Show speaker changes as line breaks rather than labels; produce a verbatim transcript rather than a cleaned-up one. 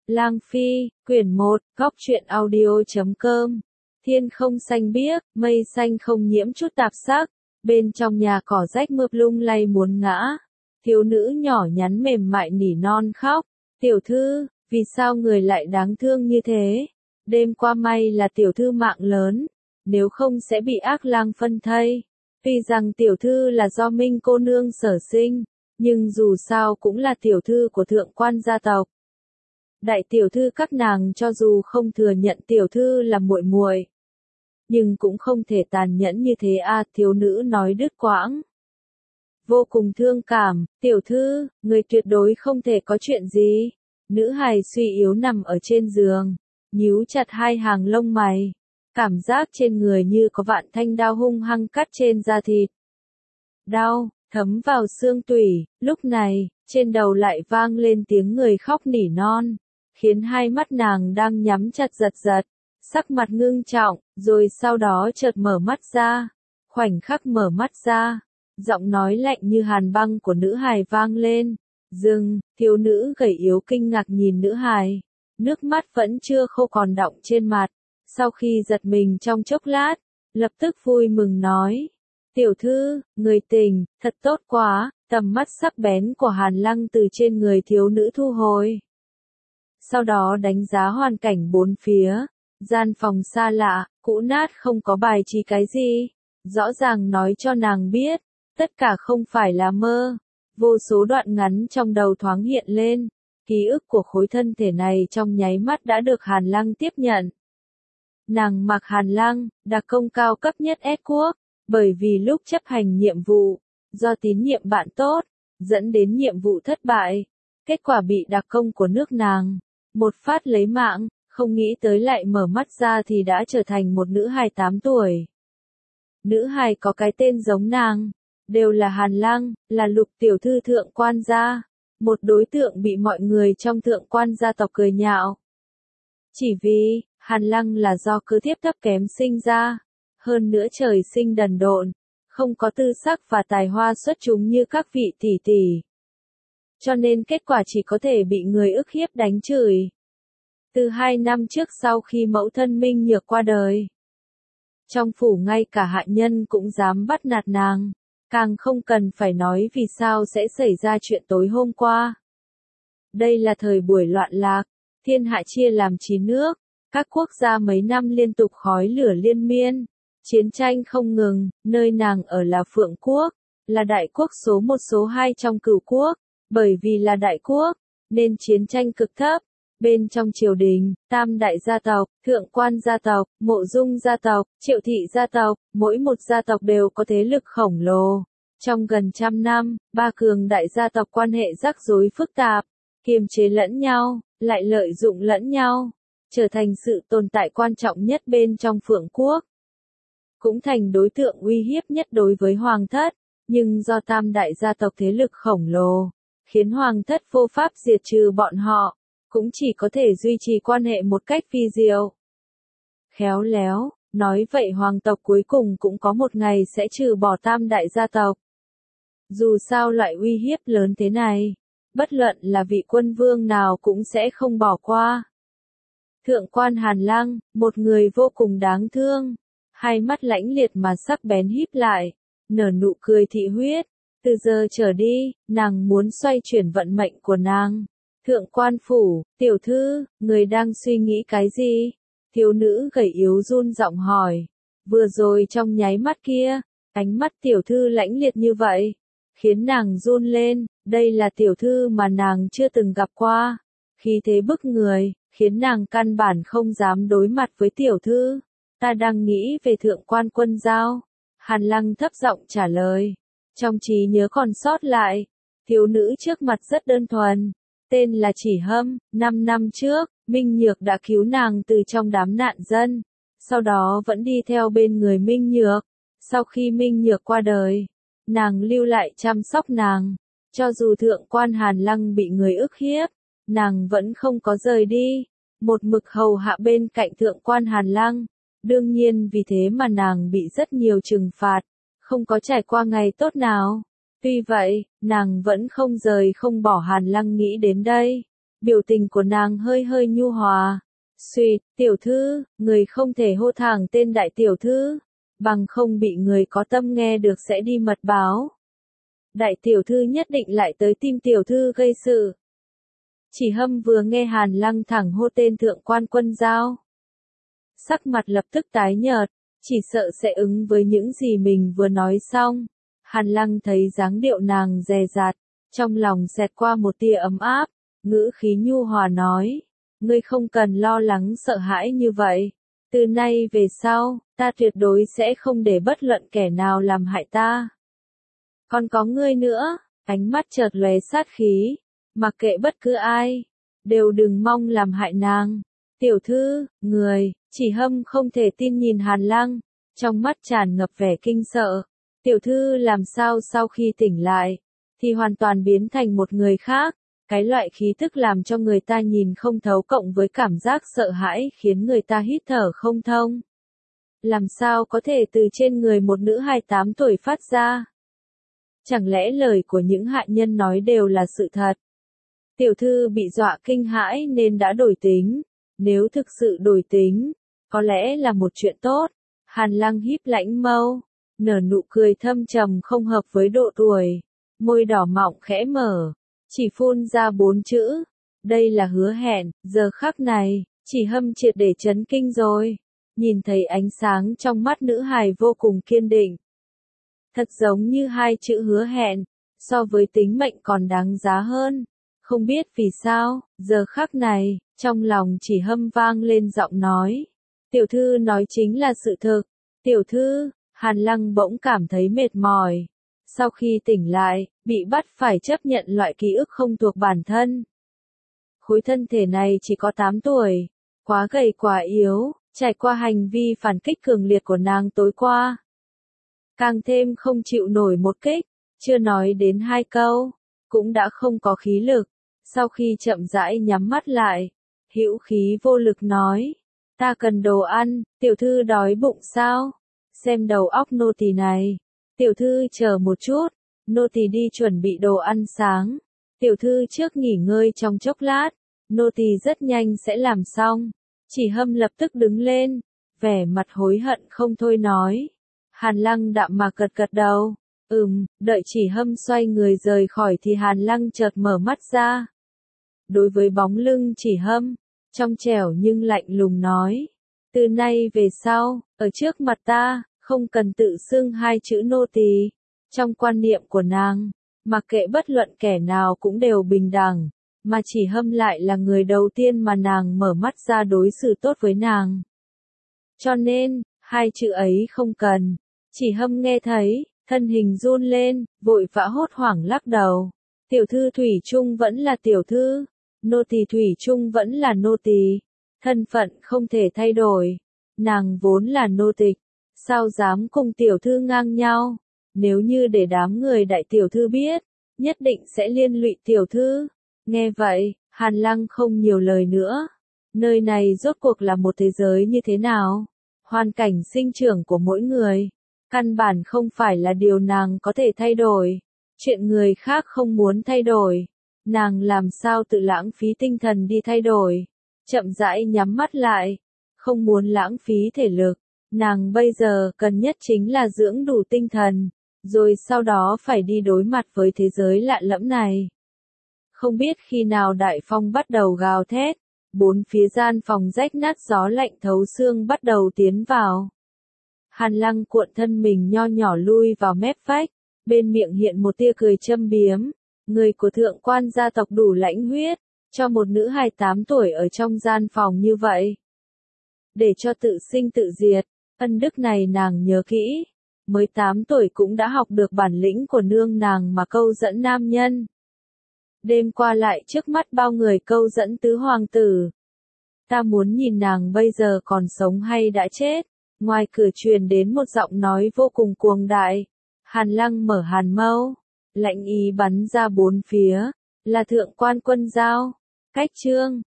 Lang Phi, quyển một, góc truyện audio chấm com. Thiên không xanh biếc, mây xanh không nhiễm chút tạp sắc, bên trong nhà cỏ rách mướp lung lay muốn ngã. Thiếu nữ nhỏ nhắn mềm mại nỉ non khóc, tiểu thư, vì sao người lại đáng thương như thế? Đêm qua may là tiểu thư mạng lớn, nếu không sẽ bị ác lang phân thây. Tuy rằng tiểu thư là do Minh cô nương sở sinh, nhưng dù sao cũng là tiểu thư của thượng quan gia tộc. Đại tiểu thư các nàng cho dù không thừa nhận tiểu thư là muội muội, nhưng cũng không thể tàn nhẫn như thế a, thiếu nữ nói đứt quãng. Vô cùng thương cảm, tiểu thư, người tuyệt đối không thể có chuyện gì. Nữ hài suy yếu nằm ở trên giường, nhíu chặt hai hàng lông mày, cảm giác trên người như có vạn thanh đao hung hăng cắt trên da thịt. Đau, thấm vào xương tủy, lúc này, trên đầu lại vang lên tiếng người khóc nỉ non, khiến hai mắt nàng đang nhắm chặt giật giật, sắc mặt ngưng trọng, rồi sau đó chợt mở mắt ra, khoảnh khắc mở mắt ra, giọng nói lạnh như hàn băng của nữ hài vang lên. Dừng, thiếu nữ gầy yếu kinh ngạc nhìn nữ hài, nước mắt vẫn chưa khô còn đọng trên mặt, sau khi giật mình trong chốc lát, lập tức vui mừng nói. Tiểu thư, người tình, thật tốt quá, tầm mắt sắc bén của Hàn Lăng từ trên người thiếu nữ thu hồi. Sau đó đánh giá hoàn cảnh bốn phía, gian phòng xa lạ, cũ nát không có bài trí cái gì, rõ ràng nói cho nàng biết, tất cả không phải là mơ. Vô số đoạn ngắn trong đầu thoáng hiện lên, ký ức của khối thân thể này trong nháy mắt đã được Hàn Lăng tiếp nhận. Nàng mặc Hàn Lăng, đặc công cao cấp nhất S quốc, bởi vì lúc chấp hành nhiệm vụ, do tín nhiệm bạn tốt, dẫn đến nhiệm vụ thất bại, kết quả bị đặc công của nước nàng một phát lấy mạng, không nghĩ tới lại mở mắt ra thì đã trở thành một nữ hài tám tuổi. Nữ hài có cái tên giống nàng, đều là Hàn Lăng, là Lục tiểu thư thượng quan gia, một đối tượng bị mọi người trong thượng quan gia tộc cười nhạo. Chỉ vì, Hàn Lăng là do cơ tiếp thấp kém sinh ra, hơn nữa trời sinh đần độn, không có tư sắc và tài hoa xuất chúng như các vị tỷ tỷ. Cho nên kết quả chỉ có thể bị người ức hiếp đánh chửi. Từ hai năm trước sau khi mẫu thân Minh Nhược qua đời, trong phủ ngay cả hạ nhân cũng dám bắt nạt nàng. Càng không cần phải nói vì sao sẽ xảy ra chuyện tối hôm qua. Đây là thời buổi loạn lạc, thiên hạ chia làm chín nước, các quốc gia mấy năm liên tục khói lửa liên miên, chiến tranh không ngừng, nơi nàng ở là Phượng quốc, là đại quốc số một số hai trong cửu quốc, bởi vì là đại quốc, nên chiến tranh cực thấp. Bên trong triều đình, tam đại gia tộc, thượng quan gia tộc, mộ dung gia tộc, triệu thị gia tộc, mỗi một gia tộc đều có thế lực khổng lồ. Trong gần trăm năm, ba cường đại gia tộc quan hệ rắc rối phức tạp, kiềm chế lẫn nhau, lại lợi dụng lẫn nhau, trở thành sự tồn tại quan trọng nhất bên trong Phượng quốc. Cũng thành đối tượng uy hiếp nhất đối với Hoàng thất, nhưng do tam đại gia tộc thế lực khổng lồ, khiến Hoàng thất vô pháp diệt trừ bọn họ. Cũng chỉ có thể duy trì quan hệ một cách phi diệu. Khéo léo, nói vậy hoàng tộc cuối cùng cũng có một ngày sẽ trừ bỏ tam đại gia tộc. Dù sao loại uy hiếp lớn thế này, bất luận là vị quân vương nào cũng sẽ không bỏ qua. Thượng quan Hàn Lăng, một người vô cùng đáng thương, hai mắt lãnh liệt mà sắc bén híp lại, nở nụ cười thị huyết. Từ giờ trở đi, nàng muốn xoay chuyển vận mệnh của nàng. Thượng quan phủ, tiểu thư, người đang suy nghĩ cái gì? Thiếu nữ gầy yếu run giọng hỏi. Vừa rồi trong nháy mắt kia, ánh mắt tiểu thư lãnh liệt như vậy, khiến nàng run lên, đây là tiểu thư mà nàng chưa từng gặp qua. Khí thế bức người, khiến nàng căn bản không dám đối mặt với tiểu thư. Ta đang nghĩ về thượng quan quân giao. Hàn Lăng thấp giọng trả lời. Trong trí nhớ còn sót lại, thiếu nữ trước mặt rất đơn thuần. Tên là Chỉ Hâm, năm năm trước, Minh Nhược đã cứu nàng từ trong đám nạn dân, sau đó vẫn đi theo bên người Minh Nhược. Sau khi Minh Nhược qua đời, nàng lưu lại chăm sóc nàng, cho dù thượng quan Hàn Lăng bị người ức hiếp, nàng vẫn không có rời đi, một mực hầu hạ bên cạnh thượng quan Hàn Lăng. Đương nhiên vì thế mà nàng bị rất nhiều trừng phạt, không có trải qua ngày tốt nào. Tuy vậy, nàng vẫn không rời không bỏ Hàn Lăng nghĩ đến đây. Biểu tình của nàng hơi hơi nhu hòa. Xuyệt, tiểu thư, người không thể hô thẳng tên đại tiểu thư, bằng không bị người có tâm nghe được sẽ đi mật báo. Đại tiểu thư nhất định lại tới tìm tiểu thư gây sự. Chỉ Hâm vừa nghe Hàn Lăng thẳng hô tên thượng quan Quân Giao. Sắc mặt lập tức tái nhợt, chỉ sợ sẽ ứng với những gì mình vừa nói xong. Hàn Lăng thấy dáng điệu nàng dè dặt, trong lòng xẹt qua một tia ấm áp, ngữ khí nhu hòa nói. Ngươi không cần lo lắng sợ hãi như vậy. Từ nay về sau, ta tuyệt đối sẽ không để bất luận kẻ nào làm hại ta. Còn có ngươi nữa, ánh mắt chợt lóe sát khí, mặc kệ bất cứ ai, đều đừng mong làm hại nàng. Tiểu thư, người, Chỉ Hâm không thể tin nhìn Hàn Lăng, trong mắt tràn ngập vẻ kinh sợ. Tiểu thư làm sao sau khi tỉnh lại, thì hoàn toàn biến thành một người khác. Cái loại khí tức làm cho người ta nhìn không thấu cộng với cảm giác sợ hãi khiến người ta hít thở không thông. Làm sao có thể từ trên người một nữ hai mươi tám tuổi phát ra? Chẳng lẽ lời của những hạ nhân nói đều là sự thật? Tiểu thư bị dọa kinh hãi nên đã đổi tính. Nếu thực sự đổi tính, có lẽ là một chuyện tốt. Hàn Lăng híp lãnh mâu, nở nụ cười thâm trầm không hợp với độ tuổi. Môi đỏ mọng khẽ mở. Chỉ phun ra bốn chữ. Đây là hứa hẹn. Giờ khắc này, Chỉ Hâm triệt để chấn kinh rồi. Nhìn thấy ánh sáng trong mắt nữ hài vô cùng kiên định. Thật giống như hai chữ hứa hẹn, so với tính mệnh còn đáng giá hơn. Không biết vì sao, giờ khắc này, trong lòng Chỉ Hâm vang lên giọng nói. Tiểu thư nói chính là sự thực. Tiểu thư, Hàn Lăng bỗng cảm thấy mệt mỏi. Sau khi tỉnh lại, bị bắt phải chấp nhận loại ký ức không thuộc bản thân. Khối thân thể này chỉ có tám tuổi, quá gầy quá yếu, trải qua hành vi phản kích cường liệt của nàng tối qua. Càng thêm không chịu nổi một kích, chưa nói đến hai câu, cũng đã không có khí lực. Sau khi chậm rãi nhắm mắt lại, hữu khí vô lực nói, ta cần đồ ăn, tiểu thư đói bụng sao? Xem đầu óc nô tỳ này. Tiểu thư chờ một chút, nô tỳ đi chuẩn bị đồ ăn sáng. Tiểu thư trước nghỉ ngơi trong chốc lát, nô tỳ rất nhanh sẽ làm xong. Chỉ Hâm lập tức đứng lên, vẻ mặt hối hận không thôi nói. Hàn Lăng đạm mạc gật gật đầu. Ừm, đợi Chỉ Hâm xoay người rời khỏi thì Hàn Lăng chợt mở mắt ra. Đối với bóng lưng Chỉ Hâm, trong trẻo nhưng lạnh lùng nói. Từ nay về sau, ở trước mặt ta, không cần tự xưng hai chữ nô tỳ. Trong quan niệm của nàng, mặc kệ bất luận kẻ nào cũng đều bình đẳng, mà Chỉ Hâm lại là người đầu tiên mà nàng mở mắt ra đối xử tốt với nàng. Cho nên, hai chữ ấy không cần. Chỉ Hâm nghe thấy, thân hình run lên, vội vã hốt hoảng lắc đầu. Tiểu thư thủy chung vẫn là tiểu thư, nô tỳ thủy chung vẫn là nô tỳ, thân phận không thể thay đổi. Nàng vốn là nô tịch, sao dám cùng tiểu thư ngang nhau? Nếu như để đám người đại tiểu thư biết, nhất định sẽ liên lụy tiểu thư. Nghe vậy, Hàn Lăng không nhiều lời nữa. Nơi này rốt cuộc là một thế giới như thế nào? Hoàn cảnh sinh trưởng của mỗi người, căn bản không phải là điều nàng có thể thay đổi. Chuyện người khác không muốn thay đổi, nàng làm sao tự lãng phí tinh thần đi thay đổi. Chậm rãi nhắm mắt lại, không muốn lãng phí thể lực. Nàng bây giờ cần nhất chính là dưỡng đủ tinh thần, rồi sau đó phải đi đối mặt với thế giới lạ lẫm này. Không biết khi nào đại phong bắt đầu gào thét, bốn phía gian phòng rách nát gió lạnh thấu xương bắt đầu tiến vào. Hàn Lăng cuộn thân mình nho nhỏ lui vào mép vách, bên miệng hiện một tia cười châm biếm. Người của thượng quan gia tộc đủ lãnh huyết, cho một nữ hai mươi tám tuổi ở trong gian phòng như vậy. Để cho tự sinh tự diệt, ân đức này nàng nhớ kỹ. Mới tám tuổi cũng đã học được bản lĩnh của nương nàng mà câu dẫn nam nhân. Đêm qua lại trước mắt bao người câu dẫn tứ hoàng tử. Ta muốn nhìn nàng bây giờ còn sống hay đã chết. Ngoài cửa truyền đến một giọng nói vô cùng cuồng đại. Hàn Lăng mở hàn mâu, lạnh ý bắn ra bốn phía, là thượng quan Quân Giao. Cách chương